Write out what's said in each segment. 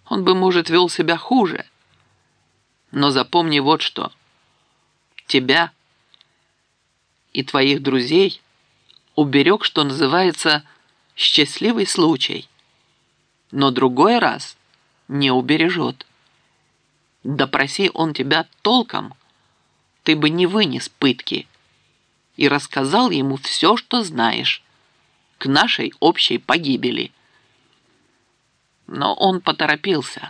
Он бы, может, вел себя хуже. Но запомни вот что. Тебя и твоих друзей уберег, что называется, счастливый случай. Но другой раз не убережет. Допроси он тебя толком, ты бы не вынес пытки и рассказал ему все, что знаешь, к нашей общей погибели. Но он поторопился.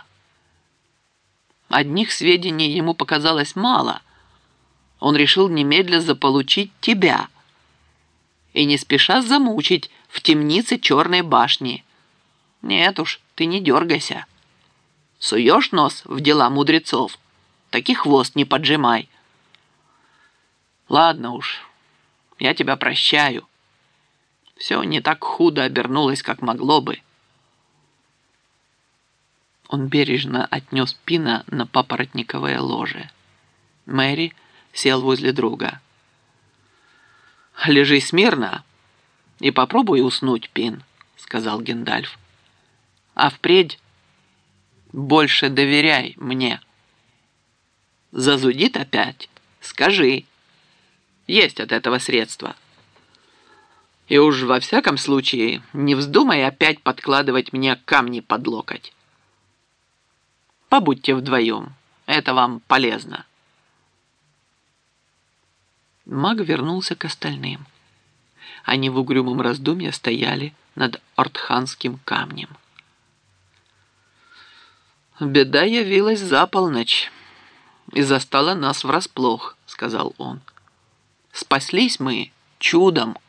Одних сведений ему показалось мало. Он решил немедля заполучить тебя и не спеша замучить в темнице Черной башни. Нет уж, ты не дергайся. Суешь нос в дела мудрецов, так и хвост не поджимай. Ладно уж, я тебя прощаю. Все не так худо обернулось, как могло бы. Он бережно отнес Пина на папоротниковое ложе. Мэри сел возле друга. «Лежи смирно и попробуй уснуть, Пин», — сказал Гендальф. «А впредь больше доверяй мне. Зазудит опять? Скажи. Есть от этого средства. И уж во всяком случае не вздумай опять подкладывать мне камни под локоть. Побудьте вдвоем. Это вам полезно». Маг вернулся к остальным. Они в угрюмом раздумье стояли над Ортханским камнем. «Беда явилась за полночь и застала нас врасплох», — сказал он. «Спаслись мы чудом».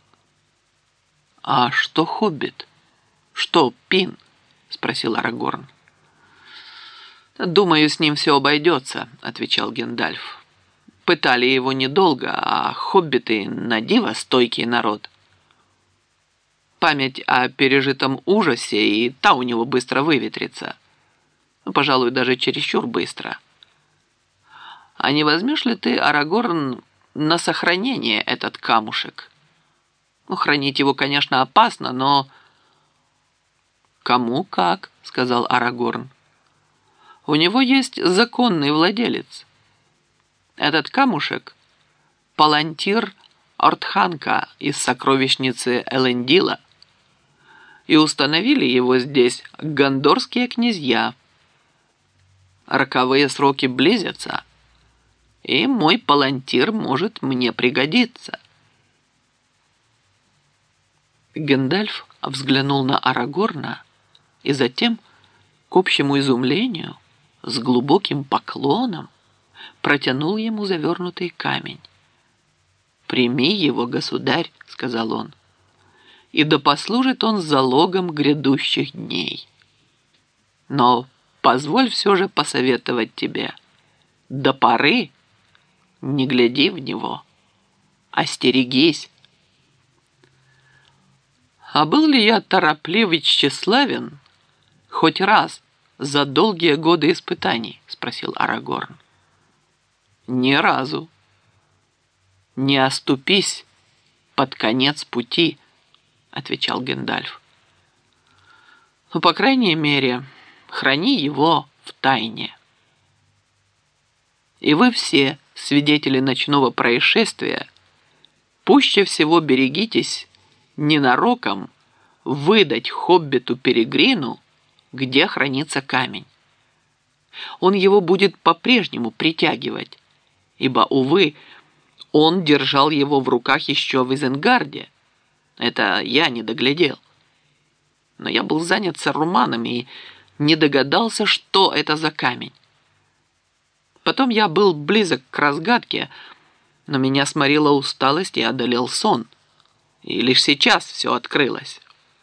«А что Хоббит? Что Пин?» — спросил Арагорн. «Думаю, с ним все обойдется», — отвечал Гендальф. «Пытали его недолго, а хоббиты на диво стойкий народ. Память о пережитом ужасе и та у него быстро выветрится. Пожалуй, даже чересчур быстро. А не возьмешь ли ты, Арагорн, на сохранение этот камушек? Хранить его, конечно, опасно, но...» «Кому как», — сказал Арагорн. «У него есть законный владелец. Этот камушек — палантир Ортханка из сокровищницы Элендила, и установили его здесь гондорские князья. Роковые сроки близятся, и мой палантир может мне пригодиться». Гендальф взглянул на Арагорна и затем, к общему изумлению, с глубоким поклоном протянул ему завернутый камень. «Прими его, государь», — сказал он, — «и да послужит он залогом грядущих дней. Но позволь все же посоветовать тебе, до поры не гляди в него, остерегись». «А был ли я тороплив и тщеславен хоть раз за долгие годы испытаний?» — спросил Арагорн. «Ни разу. Не оступись под конец пути», — отвечал Гендальф. «Ну, по крайней мере, храни его в тайне. И вы все, свидетели ночного происшествия, пуще всего берегитесь ненароком выдать хоббиту Перегрину, где хранится камень. Он его будет по-прежнему притягивать, ибо, увы, он держал его в руках еще в Изенгарде. Это я не доглядел. Но я был занят саруманами и не догадался, что это за камень. Потом я был близок к разгадке, но меня сморила усталость и одолел сон. И лишь сейчас все открылось».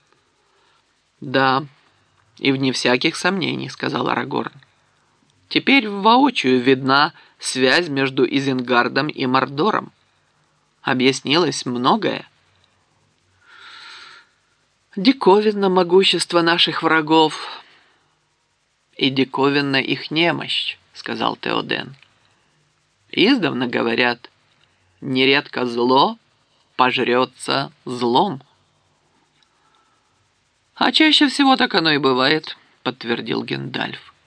«Да, и вне всяких сомнений», — сказал Арагорн. «Теперь воочию видна связь между Изенгардом и Мордором. Объяснилось многое». «Диковинно могущество наших врагов и диковинна их немощь», — сказал Теоден. «Издавна говорят, нередко зло пожрется злом». «А чаще всего так оно и бывает», подтвердил Гендальф.